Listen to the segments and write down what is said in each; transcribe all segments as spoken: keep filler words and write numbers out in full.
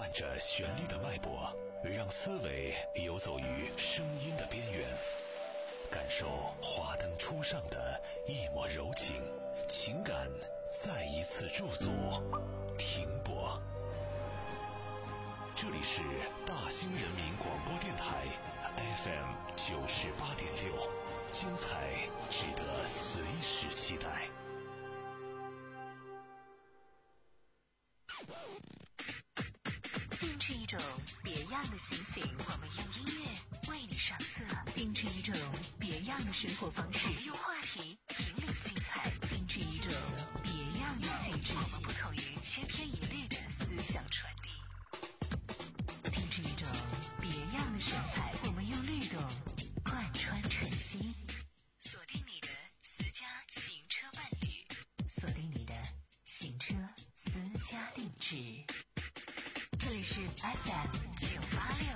伴着旋律的脉搏，让思维游走于声音的边缘，感受华灯初上的一抹柔情，情感再一次驻足停泊。这里是大兴人民广播电台 F M 九十八点六，精彩值得随时期待。 定制一种别样的心情，我们用音乐为你上色；定制一种别样的生活方式，我们用话题引领精彩；定制一种别样的气质，我们不同于千篇一律的思想传递；定制一种别样的神采，我们用律动贯穿晨曦。锁定你的私家行车伴侣，锁定你的行车私家定制。这里是 F M 九八六。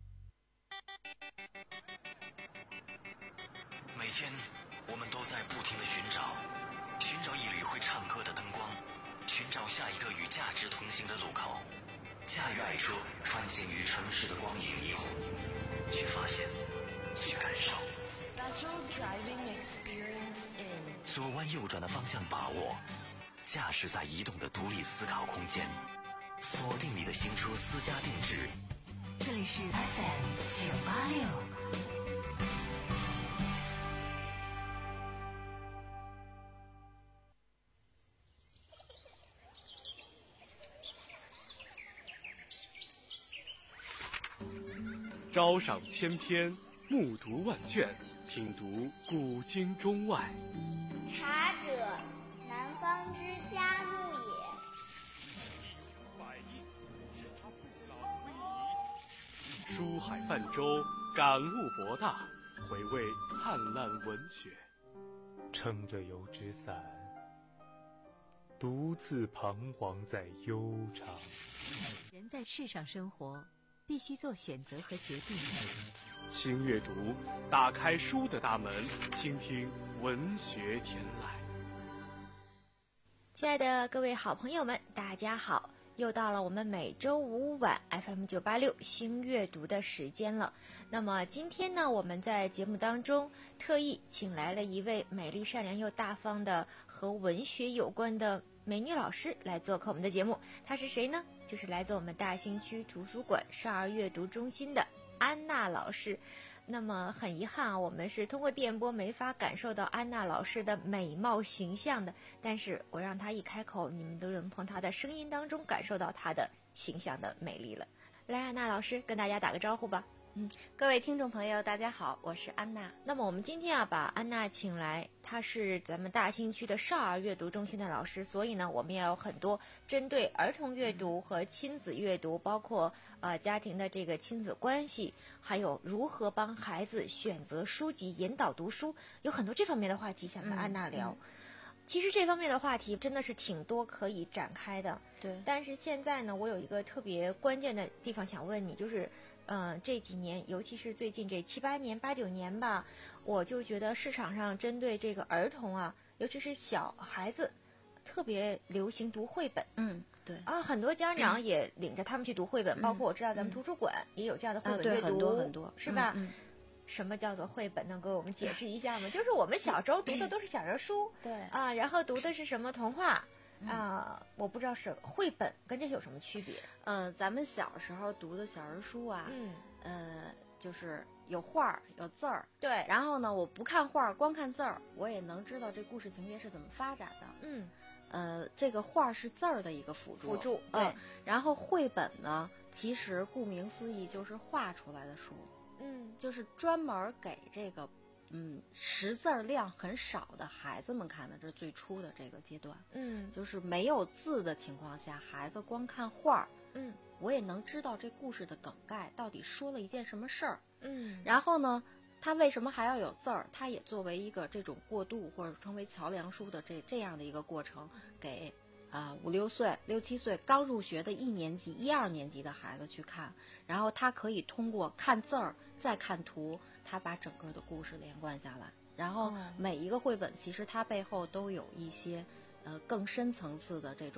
每天我们都在不停地寻找，寻找一缕会唱歌的灯光，寻找下一个与价值同行的路口，驾驭爱车穿行于城市的光影霓虹，去发现，去感受。 Special driving experience in 左弯右转的方向把握，驾驶在移动的独立思考空间，锁定你的行车私家定制。 这里是 F M 九八六。 朝赏千篇，暮读万卷，品读古今中外。 茶者，南方之佳木也。 书海泛舟，感悟博大，回味灿烂文学。 撑着油纸伞，独自彷徨在悠长。 人在世上生活，必须做选择和决定。 新阅读，打开书的大门，倾听文学天籁。 亲爱的各位好朋友们，大家好，又到了我们每周五晚 F M 九八六新阅读的时间了。那么今天呢，我们在节目当中特意请来了一位美丽善良又大方的和文学有关的美女老师来做客我们的节目。她是谁呢？就是来自我们大兴区图书馆少儿阅读中心的安娜老师。那么很遗憾啊，我们是通过电波没法感受到安娜老师的美貌形象的，但是我让她一开口，你们都能从她的声音当中感受到她的形象的美丽了。来，安娜老师跟大家打个招呼吧。 嗯，各位听众朋友大家好，我是安娜。 那么我们今天啊把安娜请来，她是咱们大兴区的少儿阅读中心的老师，所以呢我们也有很多针对儿童阅读和亲子阅读，包括呃家庭的这个亲子关系，还有如何帮孩子选择书籍引导读书，有很多这方面的话题想跟安娜聊。嗯嗯其实这方面的话题真的是挺多可以展开的， 对。 但是现在呢，我有一个特别关键的地方想问你，就是，呃，这几年，尤其是最近这七八年、八九年吧，我就觉得市场上针对这个儿童啊，尤其是小孩子，特别流行读绘本。 嗯，对。 啊，很多家长也领着他们去读绘本，嗯、包括我知道咱们图书馆也有这样的绘本阅读， 啊、很多很多， 是吧？ 嗯。嗯什么叫做绘本？能给我们解释一下吗？就是我们小时候读的都是小人书， 对啊，然后读的是什么童话啊？我不知道是绘本跟这有什么区别？ 嗯、呃，咱们小时候读的小人书啊， 嗯， 呃，就是有画有字儿， 对。 然后呢，我不看画，光看字儿，我也能知道这故事情节是怎么发展的。 嗯， 呃，这个画是字儿的一个辅助， 辅助对、 嗯。 然后绘本呢，其实顾名思义就是画出来的书。 嗯， 就是专门给这个嗯识字量很少的孩子们看的，这是最初的这个阶段。 嗯， 就是没有字的情况下，孩子光看画， 嗯， 我也能知道这故事的梗概到底说了一件什么事儿。 嗯， 然后呢，它为什么还要有字儿？它也作为一个这种过渡或者称为桥梁书的这这样的一个过程，给啊、呃、五六岁、六七岁刚入学的一年级、一二年级的孩子去看，然后他可以通过看字儿再看图，他把整个的故事连贯下来。然后每一个绘本其实它背后都有一些呃更深层次的这种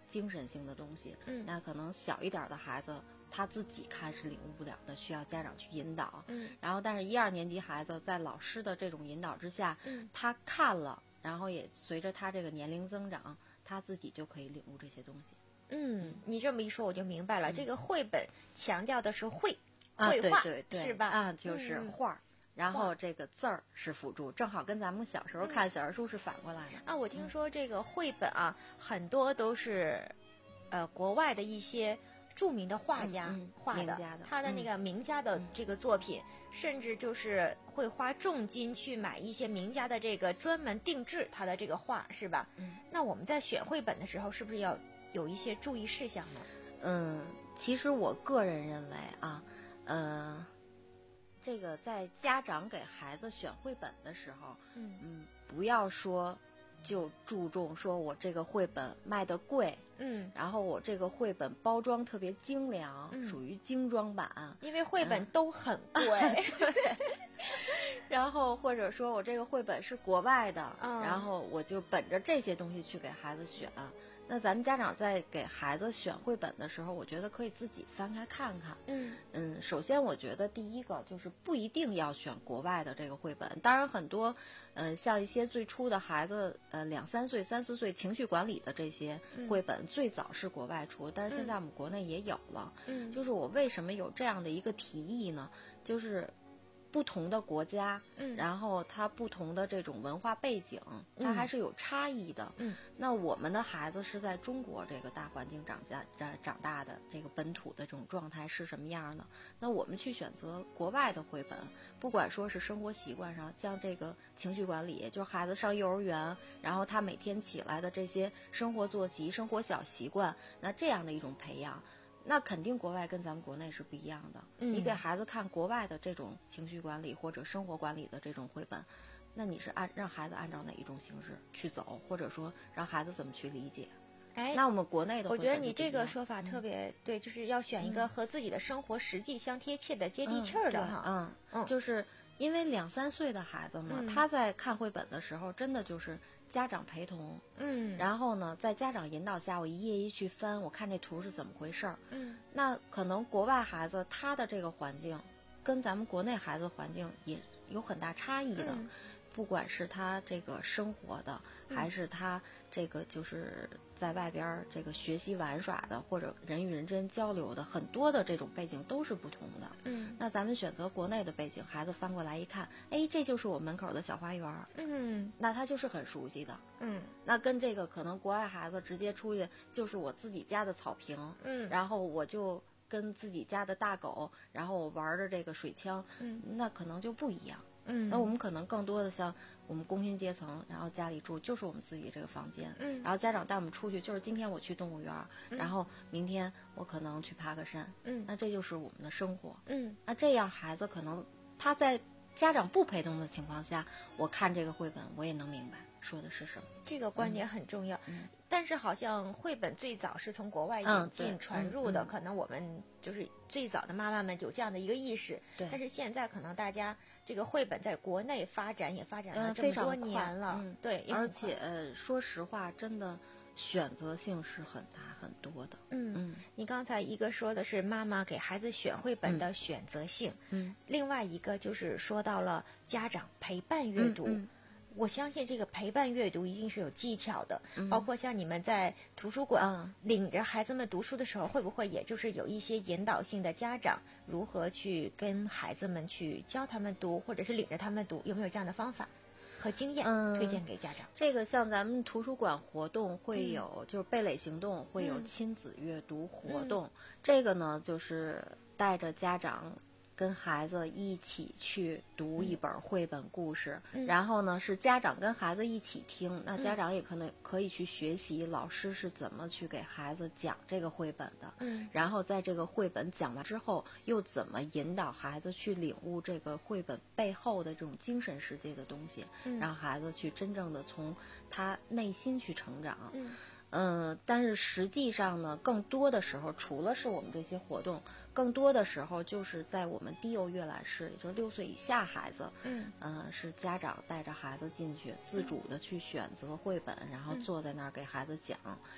精神性的东西， 嗯， 那可能小一点的孩子他自己看是领悟不了的，需要家长去引导， 嗯， 然后但是一二年级孩子在老师的这种引导之下， 嗯， 他看了，然后也随着他这个年龄增长，他自己就可以领悟这些东西。 嗯，你这么一说我就明白了， 嗯、 这个绘本强调的是绘， 啊、 绘画， 对对对， 是吧？ 啊，就是画。嗯然后这个字儿是辅助，正好跟咱们小时候看小人书是反过来的。 啊，我听说这个绘本啊，很多都是，呃，国外的一些著名的画家嗯嗯画的， 名家的他的那个名家的这个作品， 嗯、 甚至就是会花重金去买一些名家的这个专门定制他的这个画，是吧？ 嗯。 那我们在选绘本的时候，是不是要有一些注意事项呢？ 嗯，其实我个人认为啊，呃。这个在家长给孩子选绘本的时候， 嗯嗯，不要说就注重说我这个绘本卖的贵， 嗯， 然后我这个绘本包装特别精良， 嗯、 属于精装版， 因为绘本都很贵。 嗯、对。然后或者说我这个绘本是国外的， 嗯、 然后我就本着这些东西去给孩子选。那咱们家长在给孩子选绘本的时候，我觉得可以自己翻开看看。 嗯嗯，首先我觉得第一个就是不一定要选国外的这个绘本。当然很多，呃，像一些最初的孩子，呃，两三岁、三四岁情绪管理的这些绘本， 嗯、 最早是国外出，但是现在我们国内也有了。 嗯， 就是我为什么有这样的一个提议呢？就是不同的国家， 嗯， 然后它不同的这种文化背景，它还是有差异的。 嗯， 那我们的孩子是在中国这个大环境长下长长大的，这个本土的这种状态是什么样的？那我们去选择国外的绘本，不管说是生活习惯上，像这个情绪管理，就是孩子上幼儿园，然后他每天起来的这些生活作息、生活小习惯，那这样的一种培养。那肯定国外跟咱们国内是不一样的。 嗯、 你给孩子看国外的这种情绪管理或者生活管理的这种绘本，那你是按让孩子按照哪一种形式去走，或者说让孩子怎么去理解？ 哎， 那我们国内的绘本， 我觉得你这个说法特别、嗯、对，就是要选一个和自己的生活实际相贴切的、嗯、接地气儿的哈。 嗯 嗯, 嗯，就是因为两三岁的孩子嘛、 嗯， 他在看绘本的时候，真的就是家长陪同， 嗯， 然后呢，在家长引导下，我一页一去翻，我看这图是怎么回事儿， 嗯， 那可能国外孩子他的这个环境跟咱们国内孩子环境也有很大差异的， 嗯、 不管是他这个生活的， 嗯、 还是他这个就是在外边这个学习玩耍的，或者人与人之间交流的，很多的这种背景都是不同的。 嗯， 那咱们选择国内的背景，孩子翻过来一看，哎，这就是我门口的小花园， 嗯， 那他就是很熟悉的。 嗯， 那跟这个可能国外孩子直接出去就是我自己家的草坪， 嗯， 然后我就跟自己家的大狗，然后我玩着这个水枪， 嗯， 那可能就不一样。 嗯， 那我们可能更多的像我们工薪阶层，然后家里住就是我们自己这个房间， 嗯， 然后家长带我们出去，就是今天我去动物园， 嗯、 然后明天我可能去爬个山， 嗯， 那这就是我们的生活， 嗯， 那这样孩子可能他在家长不陪同的情况下，我看这个绘本，我也能明白说的是什么。 这个观点很重要， 嗯， 但是好像绘本最早是从国外引进、 嗯、 传入的、 嗯， 可能我们就是最早的妈妈们有这样的一个意识， 对。 但是现在可能大家这个绘本在国内发展也发展了嗯、 这么多年了， 嗯、 对， 而且呃，说实话，真的选择性是很大很多的。 嗯嗯， 你刚才一个说的是妈妈给孩子选绘本的选择性， 嗯， 另外一个就是说到了家长陪伴阅读。 嗯嗯我相信这个陪伴阅读一定是有技巧的， 嗯、 包括像你们在图书馆、 嗯、 领着孩子们读书的时候，会不会也就是有一些引导性的家长如何去跟孩子们去教他们读，或者是领着他们读，有没有这样的方法和经验、 嗯、 推荐给家长？ 这个像咱们图书馆活动会有， 嗯、 就是贝蕾行动会有亲子阅读活动， 嗯、 这个呢就是带着家长跟孩子一起去读一本绘本故事， 嗯、 然后呢是家长跟孩子一起听，那家长也可能可以去学习老师是怎么去给孩子讲这个绘本的， 嗯， 然后在这个绘本讲完之后，又怎么引导孩子去领悟这个绘本背后的这种精神世界的东西， 嗯、 让孩子去真正的从他内心去成长。 嗯嗯，但是实际上呢，更多的时候，除了是我们这些活动，更多的时候就是在我们低幼阅览室，也就是六岁以下孩子， 嗯， 呃，是家长带着孩子进去，自主的去选择绘本，然后坐在那儿给孩子讲。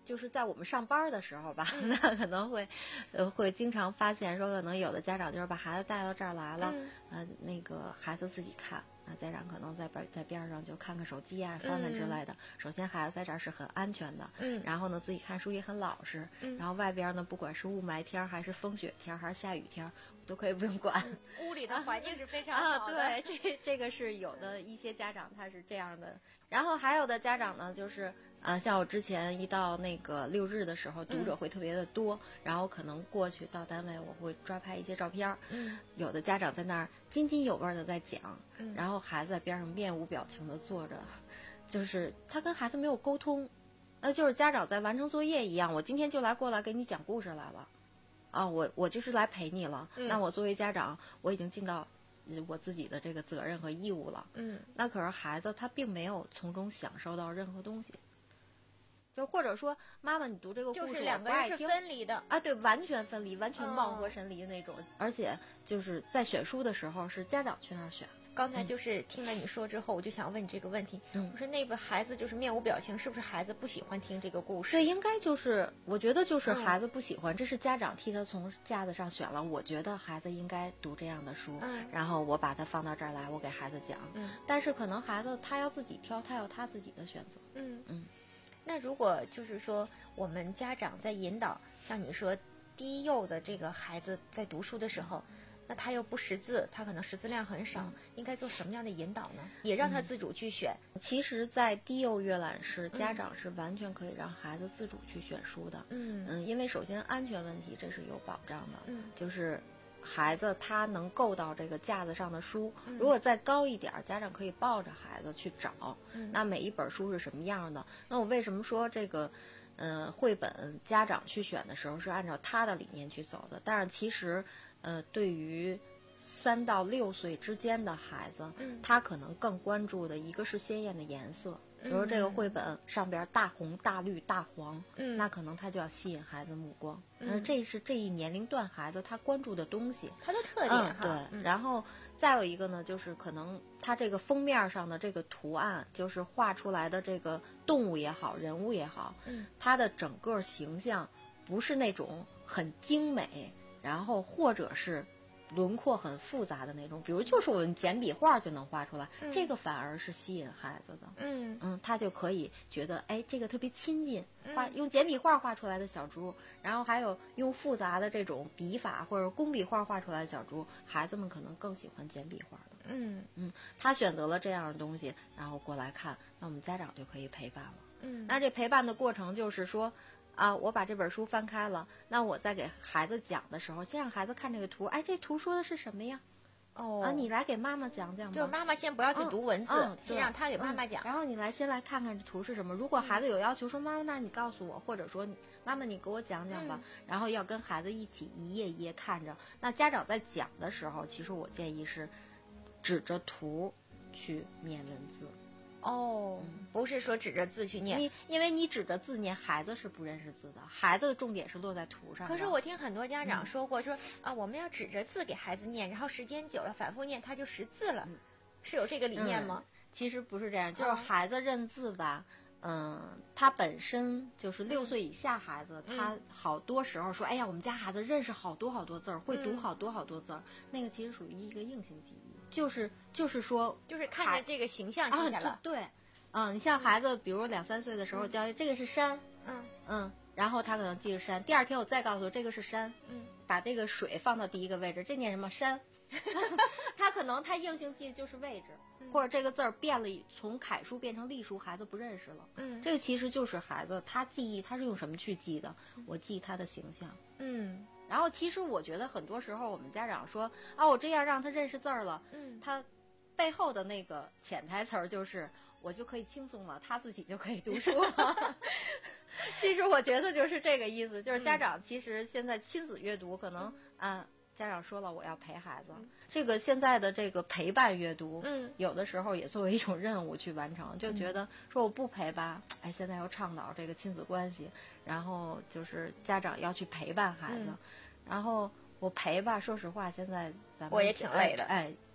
就是在我们上班的时候吧，那可能会，呃，会经常发现说，可能有的家长就是把孩子带到这儿来了， 嗯、 呃，那个孩子自己看，那家长可能在边在边上就看看手机啊、翻翻之类的。嗯、首先，孩子在这儿是很安全的， 嗯， 然后呢，自己看书也很老实， 嗯， 然后外边呢，不管是雾霾天还是风雪天还是下雨天，都可以不用管。 嗯、屋里的环境是非常好的。 啊、对，这这个是有的一些家长他是这样的，然后还有的家长呢，就是。啊，像我之前一到那个六日的时候，读者会特别的多，嗯、然后可能过去到单位，我会抓拍一些照片。 嗯， 有的家长在那儿津津有味的在讲， 嗯、 然后孩子在边上面无表情的坐着，就是他跟孩子没有沟通，那就是家长在完成作业一样。我今天就来过来给你讲故事来了，啊，我我就是来陪你了。 嗯、 那我作为家长，我已经尽到我自己的这个责任和义务了。 嗯， 那可是孩子他并没有从中享受到任何东西。就或者说，妈妈，你读这个故事， 就是两个人是分离的啊，对，完全分离，完全貌合神离的那种。哦、而且就是在选书的时候，是家长去那儿选。 刚才就是听了你说之后，嗯、我就想问你这个问题。 嗯， 我说那个孩子就是面无表情，是不是孩子不喜欢听这个故事？ 对，应该就是我觉得就是孩子不喜欢，嗯、这是家长替他从架子上选了。我觉得孩子应该读这样的书， 嗯、 然后我把他放到这儿来，我给孩子讲。 嗯， 但是可能孩子他要自己挑，他有他自己的选择。 嗯嗯。 那如果就是说我们家长在引导，像你说低幼的这个孩子在读书的时候，那他又不识字，他可能识字量很少，嗯、应该做什么样的引导呢？也让他自主去选。 嗯、其实，在低幼阅览室，家长是完全可以让孩子自主去选书的。 嗯嗯，因为首先安全问题这是有保障的。 嗯， 就是孩子他能够到这个架子上的书， 嗯、 如果再高一点，家长可以抱着孩子去找。 嗯、 那每一本书是什么样的？那我为什么说这个，呃，绘本家长去选的时候是按照他的理念去走的？但是其实，呃，对于三到六岁之间的孩子， 嗯、 他可能更关注的一个是鲜艳的颜色。比如这个绘本上边大红大绿大黄， 嗯， 那可能他就要吸引孩子目光， 嗯， 这是这一年龄段孩子他关注的东西， 他的特点哈、 嗯。 对，嗯、然后再有一个呢，就是可能他这个封面上的这个图案，就是画出来的这个动物也好，人物也好， 嗯， 他的整个形象不是那种很精美，然后或者是轮廓很复杂的那种，比如就是我们简笔画就能画出来， 嗯、 这个反而是吸引孩子的。 嗯嗯，他就可以觉得，哎，这个特别亲近，画嗯、 用简笔画画出来的小猪，然后还有用复杂的这种笔法或者工笔画画出来的小猪，孩子们可能更喜欢简笔画的。 嗯嗯，他选择了这样的东西，然后过来看，那我们家长就可以陪伴了。 嗯， 那这陪伴的过程就是说。啊，我把这本书翻开了，那我在给孩子讲的时候，先让孩子看这个图，哎，这图说的是什么呀？ 哦， 啊，你来给妈妈讲讲吧。 就是妈妈先不要去读文字， 嗯嗯、 先让他给妈妈讲、 嗯。然后你来先来看看这图是什么。如果孩子有要求说妈妈，那你告诉我，或者说妈妈你给我讲讲吧。 嗯、 然后要跟孩子一起一页一页看着。那家长在讲的时候，其实我建议是指着图去念文字。 哦、嗯，不是说指着字去念， 你因为你指着字念，孩子是不认识字的，孩子的重点是落在图上。 可是我听很多家长说过，嗯、说啊，我们要指着字给孩子念，然后时间久了反复念，他就识字了，嗯、是有这个理念吗？ 嗯、其实不是这样，就是孩子认字吧，嗯，他本身就是六岁以下孩子， 嗯、 他好多时候说，哎呀，我们家孩子认识好多好多字儿，会读好多好多字儿，嗯、那个其实属于一个硬性记忆。就是就是说， 就是看着这个形象记下了。 啊、对，嗯，你像孩子，比如两三岁的时候教、嗯、这个是山， 嗯嗯，然后他可能记着山。第二天我再告诉他这个是山， 嗯， 把这个水放到第一个位置，这念什么山？他可能他硬性记的就是位置， 嗯、 或者这个字儿变了，从楷书变成隶书，孩子不认识了。 嗯， 这个其实就是孩子他记忆他是用什么去记的？我记他的形象。 嗯。 然后其实我觉得很多时候我们家长说啊，我这样让他认识字儿了， 嗯， 他背后的那个潜台词儿就是我就可以轻松了，他自己就可以读书了。其实我觉得就是这个意思，就是家长其实现在亲子阅读可能、嗯、啊，家长说了我要陪孩子，嗯、这个现在的这个陪伴阅读， 嗯， 有的时候也作为一种任务去完成，就觉得说我不陪吧，哎，现在要倡导这个亲子关系，然后就是家长要去陪伴孩子。嗯，然后我陪吧，说实话，现在咱们我也挺累的。 哎，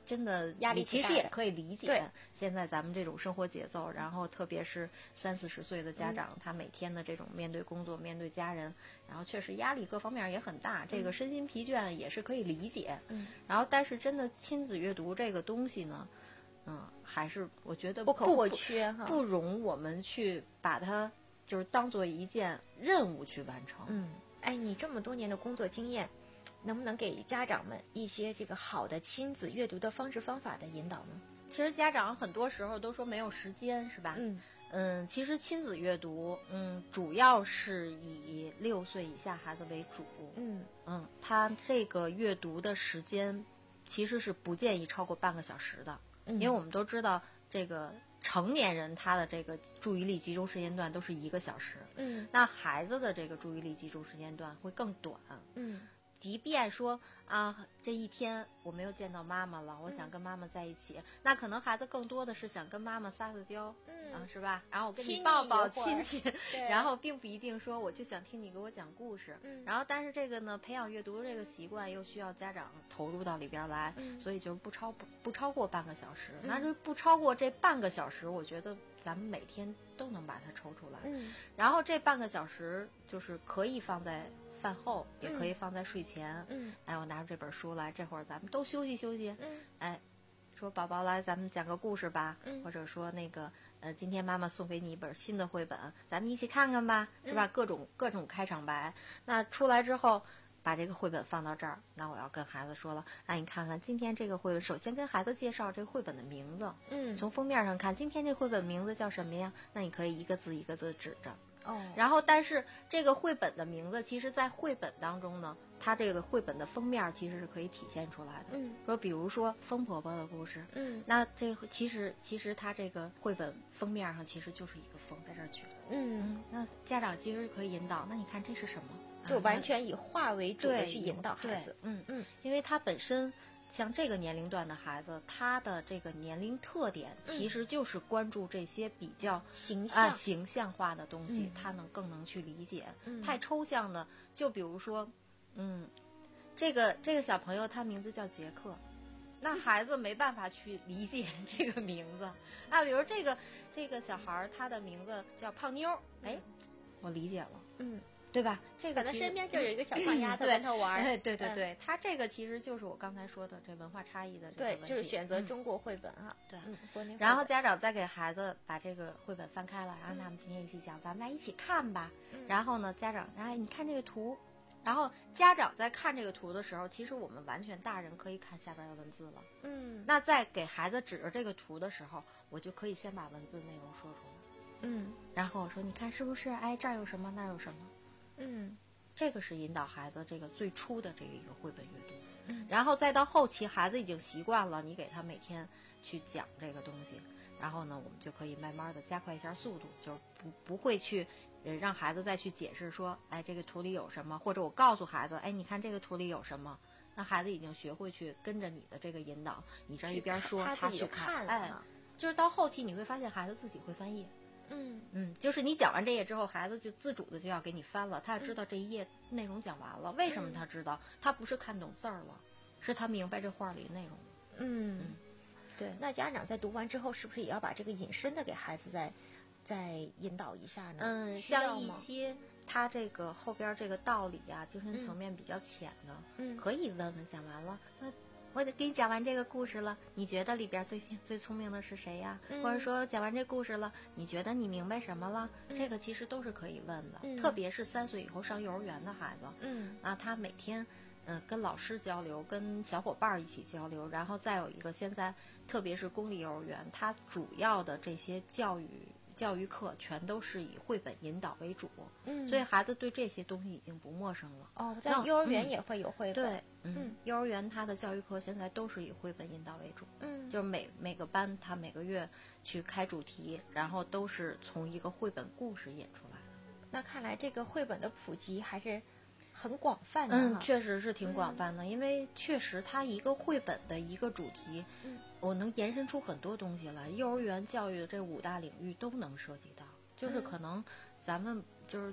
真的压力其实也可以理解。 对， 现在咱们这种生活节奏，然后特别是三四十岁的家长，嗯、他每天的这种面对工作、面对家人，然后确实压力各方面也很大，嗯、这个身心疲倦也是可以理解。 嗯， 然后但是真的亲子阅读这个东西呢，嗯，还是我觉得不可或缺哈， 不容我们去把它就是当做一件任务去完成。 嗯，哎，你这么多年的工作经验。能不能给家长们一些这个好的亲子阅读的方式方法的引导呢？ 其实家长很多时候都说没有时间，是吧？ 嗯嗯，其实亲子阅读，嗯，主要是以六岁以下孩子为主。 嗯嗯，他这个阅读的时间其实是不建议超过半个小时的， 嗯、 因为我们都知道这个成年人他的这个注意力集中时间段都是一个小时， 嗯， 那孩子的这个注意力集中时间段会更短。 嗯。 即便说啊，这一天我没有见到妈妈了，我想跟妈妈在一起，嗯、那可能孩子更多的是想跟妈妈撒撒娇， 嗯啊，是吧？然后我跟你抱抱亲亲，然后并不一定说我就想听你给我讲故事。 嗯、 然后但是这个呢，培养阅读这个习惯又需要家长投入到里边来， 嗯、 所以就是不超不不超过半个小时。 嗯、 那就不超过这半个小时，我觉得咱们每天都能把它抽出来。 嗯， 然后这半个小时就是可以放在饭后，也可以放在睡前。 嗯， 哎，我拿着这本书来，这会儿咱们都休息休息。 嗯， 哎，说宝宝来，咱们讲个故事吧。 嗯， 或者说那个呃，今天妈妈送给你一本新的绘本，咱们一起看看吧，是吧？ 嗯、 各种各种开场白。那出来之后，把这个绘本放到这儿，那我要跟孩子说了，那你看看今天这个绘本，首先跟孩子介绍这个绘本的名字。 嗯， 从封面上看，今天这绘本名字叫什么呀？那你可以一个字一个字指着。 哦， 然后但是这个绘本的名字，其实在绘本当中呢，它这个绘本的封面其实是可以体现出来的。 嗯， 说比如说风婆婆的故事， 嗯， 那这个其实其实它这个绘本封面上其实就是一个风在这儿举的。 嗯， 那家长其实可以引导，那你看这是什么？ 就完全以画为主的去引导孩子。 嗯嗯， 因为他本身像这个年龄段的孩子，他的这个年龄特点其实就是关注这些比较形象、 啊、形象化的东西， 嗯、 他能更能去理解。 嗯、 太抽象的，就比如说，嗯，这个这个小朋友他名字叫杰克，那孩子没办法去理解这个名字啊。比如这个这个小孩他的名字叫胖妞，哎，我理解了， 嗯。 对吧？这个可能身边就有一个小胖丫头跟他玩。 对对对对，他这个其实就是我刚才说的这文化差异的这个问题。 对，就是选择中国绘本啊。 对， 嗯， 然后家长再给孩子把这个绘本翻开了，然后他们今天一起讲，咱们来一起看吧。然后呢，家长，哎，你看这个图，然后家长在看这个图的时候，其实我们完全大人可以看下边的文字了。 嗯， 那在给孩子指着这个图的时候，我就可以先把文字内容说出来。 嗯， 然后我说，你看是不是？哎，这儿有什么，那儿有什么？ 嗯。 这个是引导孩子这个最初的这个一个绘本阅读， 嗯， 然后再到后期，孩子已经习惯了，你给他每天去讲这个东西，然后呢，我们就可以慢慢的加快一下速度，就是不不会去呃让孩子再去解释说，哎，这个图里有什么，或者我告诉孩子，哎，你看这个图里有什么，那孩子已经学会去跟着你的这个引导，你这一边说他去看，哎，就是到后期你会发现孩子自己会翻页。 嗯嗯，就是你讲完这页之后，孩子就自主的就要给你翻了，他要知道这一页内容讲完了。为什么他知道？他不是看懂字儿了，是他明白这画里内容。 嗯，嗯对。那家长在读完之后，是不是也要把这个引申的给孩子再再引导一下呢？ 嗯，像一些他这个后边这个道理啊，精神层面比较浅的， 嗯， 可以问问。讲完了，那我给你讲完这个故事了，你觉得里边最最聪明的是谁呀？ 嗯、 或者说讲完这故事了，你觉得你明白什么了？ 嗯、 这个其实都是可以问的， 嗯、 特别是三岁以后上幼儿园的孩子， 嗯， 那他每天嗯、呃、跟老师交流，跟小伙伴一起交流，然后再有一个现在特别是公立幼儿园，它主要的这些教育。教育课全都是以绘本引导为主， 嗯， 所以孩子对这些东西已经不陌生了。 哦，在幼儿园也会有绘本。 嗯、对，嗯，幼儿园它的教育课现在都是以绘本引导为主， 嗯， 就是每每个班他每个月去开主题，然后都是从一个绘本故事引出来的。 那看来这个绘本的普及还是很广泛的。 嗯，确实是挺广泛的，嗯、因为确实它一个绘本的一个主题， 嗯。 我能延伸出很多东西来，幼儿园教育的这五大领域都能涉及到，就是可能咱们就是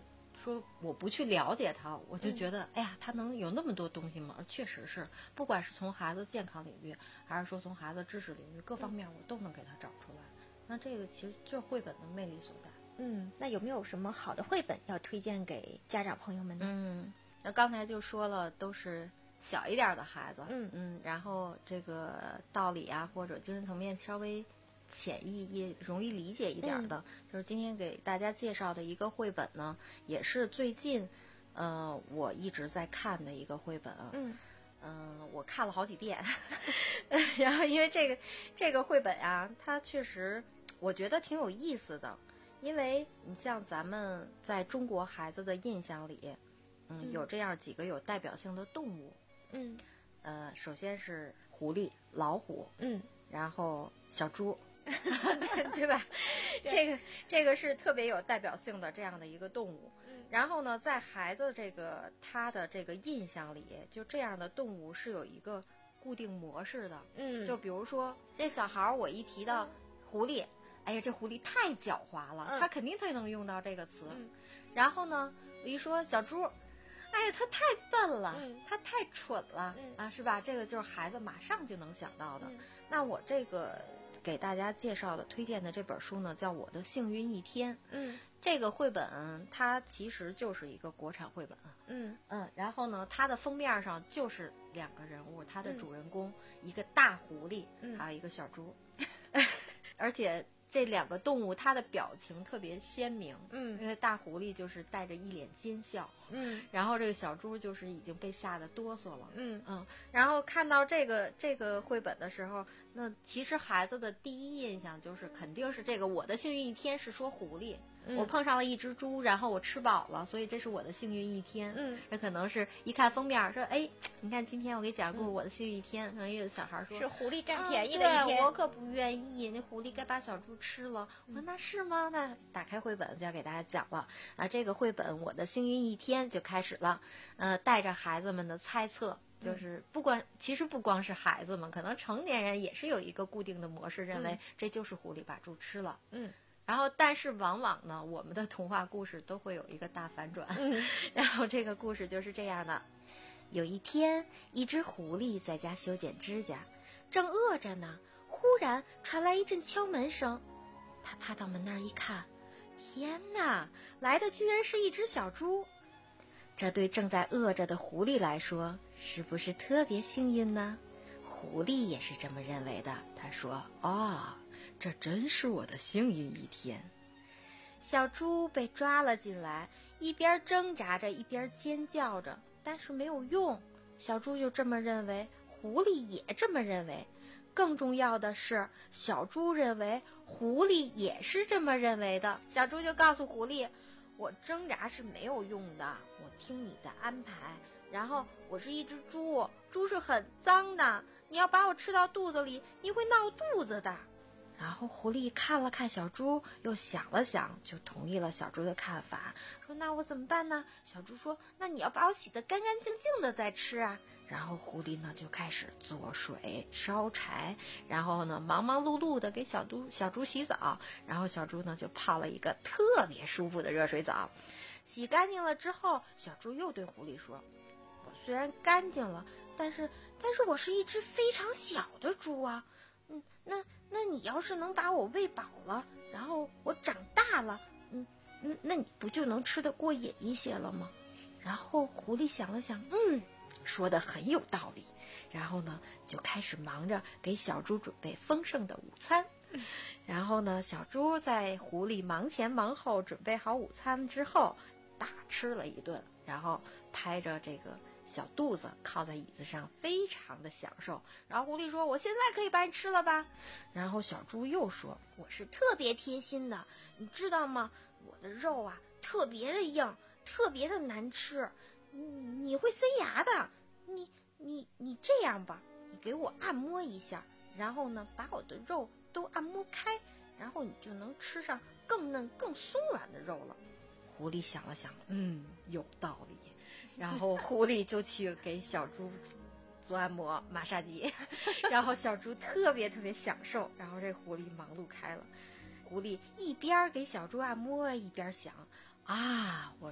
说我不去了解它，我就觉得、嗯、哎呀，它能有那么多东西吗？确实是，不管是从孩子健康领域，还是说从孩子知识领域，各方面我都能给他找出来。那这个其实就是绘本的魅力所在。 嗯，那有没有什么好的绘本要推荐给家长朋友们呢？ 嗯，那刚才就说了，都是小一点的孩子， 嗯嗯，然后这个道理啊，或者精神层面稍微浅易也容易理解一点的、嗯，就是今天给大家介绍的一个绘本呢，也是最近，呃，我一直在看的一个绘本。 嗯嗯、呃，我看了好几遍，然后因为这个这个绘本啊，它确实我觉得挺有意思的，因为你像咱们在中国孩子的印象里，嗯， 嗯有这样几个有代表性的动物， 嗯， 呃，首先是狐狸、老虎， 嗯， 然后小猪。对吧？这个这个是特别有代表性的这样的一个动物。 嗯、 然后呢，在孩子这个他的这个印象里，就这样的动物是有一个固定模式的。 嗯， 就比如说这小孩儿，我一提到狐狸，哎呀，这狐狸太狡猾了， 嗯、 他肯定他能用到这个词。 嗯、 然后呢，我一说小猪，哎呀，他太笨了， 嗯、 他太蠢了、 嗯、 啊，是吧？这个就是孩子马上就能想到的。 嗯、 那我这个。给大家介绍的推荐的这本书呢，叫《我的幸运一天》。 嗯， 这个绘本它其实就是一个国产绘本。 嗯嗯，然后呢，它的封面上就是两个人物，它的主人公、嗯、一个大狐狸， 嗯、 还有一个小猪，而且这两个动物它的表情特别鲜明。 嗯， 因为大狐狸就是带着一脸奸笑。 嗯， 然后这个小猪就是已经被吓得哆嗦了。 嗯嗯，然后看到这个这个绘本的时候，那其实孩子的第一印象就是肯定是这个我的幸运一天是说狐狸、嗯、我碰上了一只猪，然后我吃饱了，所以这是我的幸运一天。 嗯， 这可能是一看封面说，哎，你看今天我给讲故事、嗯、我的幸运一天，可能有小孩说是狐狸占便宜的一天、 啊、对， 我可不愿意，那狐狸该把小猪吃了。我说那是吗？那打开绘本就要给大家讲了啊，这个绘本我的幸运一天就开始了，呃，带着孩子们的猜测。就是不光，其实不光是孩子们，可能成年人也是有一个固定的模式，认为这就是狐狸把猪吃了。 嗯， 然后但是往往呢，我们的童话故事都会有一个大反转。 嗯， 然后这个故事就是这样的：有一天，一只狐狸在家修剪指甲，正饿着呢，忽然传来一阵敲门声。他爬到门那儿一看，天哪，来的居然是一只小猪。这对正在饿着的狐狸来说，是不是特别幸运呢？狐狸也是这么认为的。他说：“啊，这真是我的幸运一天。”小猪被抓了进来，一边挣扎着，一边尖叫着，但是没有用。小猪就这么认为，狐狸也这么认为。更重要的是，小猪认为，狐狸也是这么认为的。小猪就告诉狐狸：“我挣扎是没有用的，我听你的安排。然后我是一只猪，猪是很脏的，你要把我吃到肚子里，你会闹肚子的。”然后狐狸看了看小猪，又想了想，就同意了小猪的看法，说：“那我怎么办呢？”小猪说：“那你要把我洗得干干净净的再吃啊。”然后狐狸呢就开始做水、烧柴，然后呢忙忙碌碌的给小猪小猪洗澡，然后小猪呢就泡了一个特别舒服的热水澡。洗干净了之后，小猪又对狐狸说：“我虽然干净了，但是但是我是一只非常小的猪啊，嗯，那那你要是能把我喂饱了，然后我长大了，嗯，那那你不就能吃得过瘾一些了吗？”然后狐狸想了想，嗯。说得很有道理，然后呢就开始忙着给小猪准备丰盛的午餐。然后呢，小猪在狐狸忙前忙后准备好午餐之后，大吃了一顿，然后拍着这个小肚子靠在椅子上，非常的享受。然后狐狸说：“我现在可以把你吃了吧？”然后小猪又说：“我是特别贴心的，你知道吗？我的肉啊特别的硬，特别的难吃。你会塞牙的，你你你这样吧，你给我按摩一下，然后呢，把我的肉都按摩开，然后你就能吃上更嫩、更松软的肉了。”狐狸想了想，嗯，有道理。然后狐狸就去给小猪做按摩、马杀鸡，然后小猪特别特别享受，然后这狐狸忙碌开了。狐狸一边给小猪按摩，一边想：啊，我终于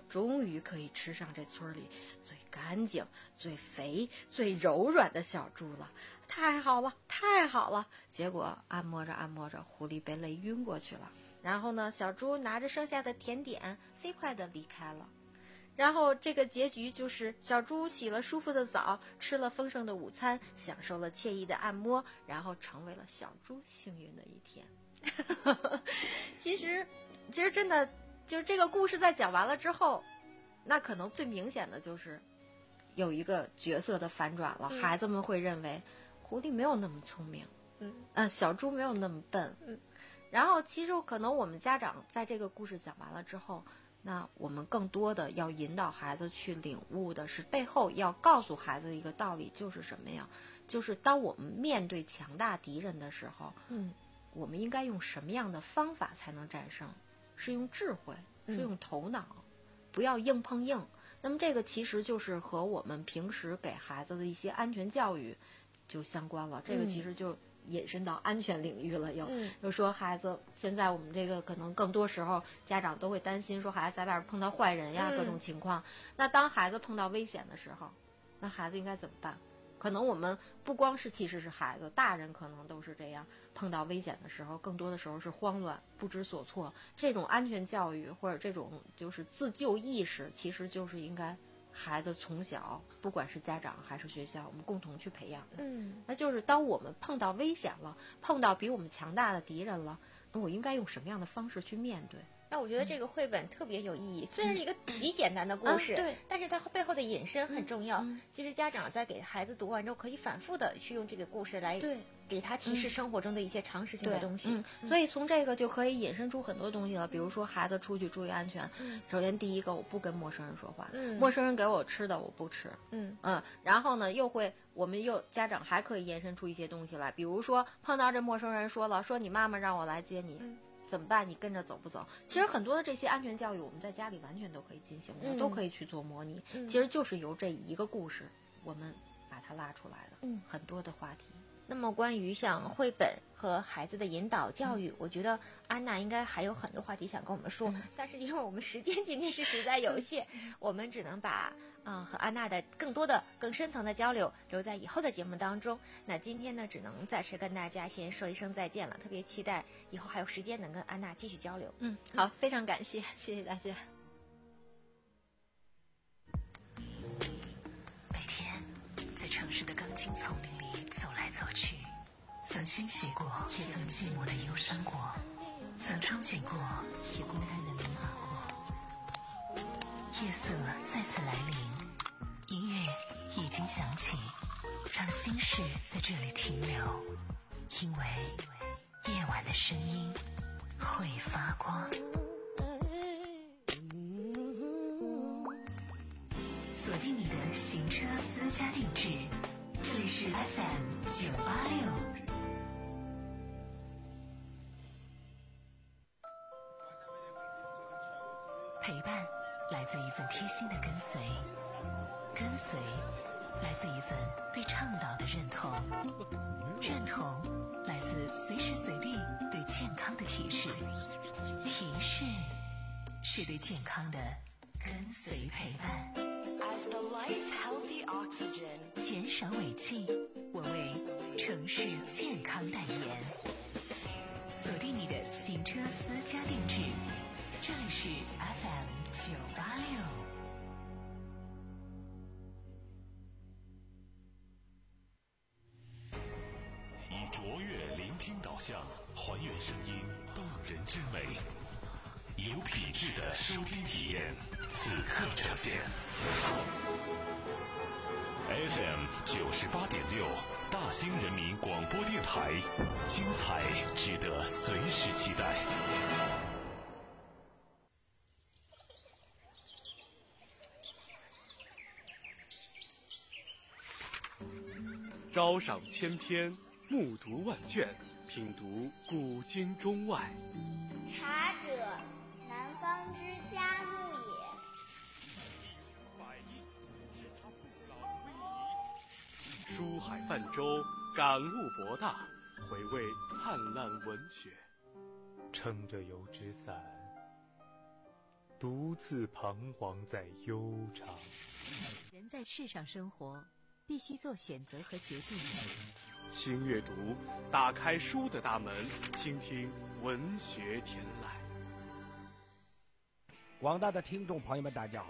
于可以吃上这村里最干净、最肥、最柔软的小猪了，太好了，太好了！结果按摩着按摩着，狐狸被累晕过去了。然后呢，小猪拿着剩下的甜点，飞快地离开了。然后这个结局就是小猪洗了舒服的澡，吃了丰盛的午餐，享受了惬意的按摩，然后成为了小猪幸运的一天。其实，其实真的就是这个故事在讲完了之后，那可能最明显的就是有一个角色的反转了。嗯、孩子们会认为狐狸没有那么聪明，嗯，呃，小猪没有那么笨，嗯。然后其实可能我们家长在这个故事讲完了之后，那我们更多的要引导孩子去领悟的是背后要告诉孩子一个道理，就是什么呀？就是当我们面对强大敌人的时候，嗯。我们应该用什么样的方法才能战胜？是用智慧，是用头脑，嗯、不要硬碰硬。那么这个其实就是和我们平时给孩子的一些安全教育就相关了。这个其实就引申到安全领域了，又、嗯、就说孩子现在我们这个可能更多时候家长都会担心说孩子在外边碰到坏人呀、嗯、各种情况。那当孩子碰到危险的时候，那孩子应该怎么办？可能我们不光是其实是孩子，大人可能都是这样，碰到危险的时候更多的时候是慌乱不知所措。这种安全教育或者这种就是自救意识，其实就是应该孩子从小不管是家长还是学校我们共同去培养的。嗯，那就是当我们碰到危险了，碰到比我们强大的敌人了，那我应该用什么样的方式去面对？ 那我觉得这个绘本特别有意义，虽然是一个极简单的故事，嗯啊、对，但是它背后的引申很重要。嗯嗯、其实家长在给孩子读完之后，可以反复的去用这个故事来对给他提示生活中的一些常识性的东西。嗯嗯、 所以从这个就可以引申出很多东西了，比如说孩子出去注意安全。嗯、首先第一个，我不跟陌生人说话，嗯、陌生人给我吃的我不吃。嗯嗯，然后呢，又会我们又家长还可以延伸出一些东西来，比如说碰到这陌生人说了，说你妈妈让我来接你。嗯怎么办？你跟着走不走？其实很多的这些安全教育，我们在家里完全都可以进行的，嗯、都可以去做模拟。嗯、其实就是由这一个故事，我们把它拉出来了。嗯，很多的话题。 那么关于像绘本和孩子的引导教育，嗯、我觉得安娜应该还有很多话题想跟我们说，嗯、但是因为我们时间今天是实在有限，嗯、我们只能把嗯和安娜的更多的更深层的交流留在以后的节目当中。那今天呢，只能暂时跟大家先说一声再见了，特别期待以后还有时间能跟安娜继续交流。 嗯，好，非常感谢，谢谢大家。 每天在城市的钢筋丛林里走来走去，曾欣喜过，也曾寂寞的忧伤过，曾憧憬过，也孤单的迷茫过。夜色再次来临，音乐已经响起，让心事在这里停留，因为夜晚的声音会发光。锁定你的行车私家定制，这里是 F M 九八六。陪伴来自一份贴心的跟随，跟随来自一份对倡导的认同，认同来自随时随地对健康的提示，提示是对健康的跟随陪伴。As the life healthy oxygen， 减少尾气，我为城市健康代言。锁定你的行车私家定制，这里是 F M 九八六。 以卓越聆听导向，还原声音动人之美，有品质的收听体验，此刻呈现。F M 九十八点六，大兴人民广播电台，精彩值得随时期待。 朝赏千篇，暮读万卷，品读古今中外。 茶者，南方之佳木也。 书海泛舟，感悟博大，回味灿烂文学。 撑着油纸伞， 独自彷徨在悠长。 人在世上生活，必须做选择和决定。 新阅读，打开书的大门，倾听文学天籁。 广大的听众朋友们，大家好。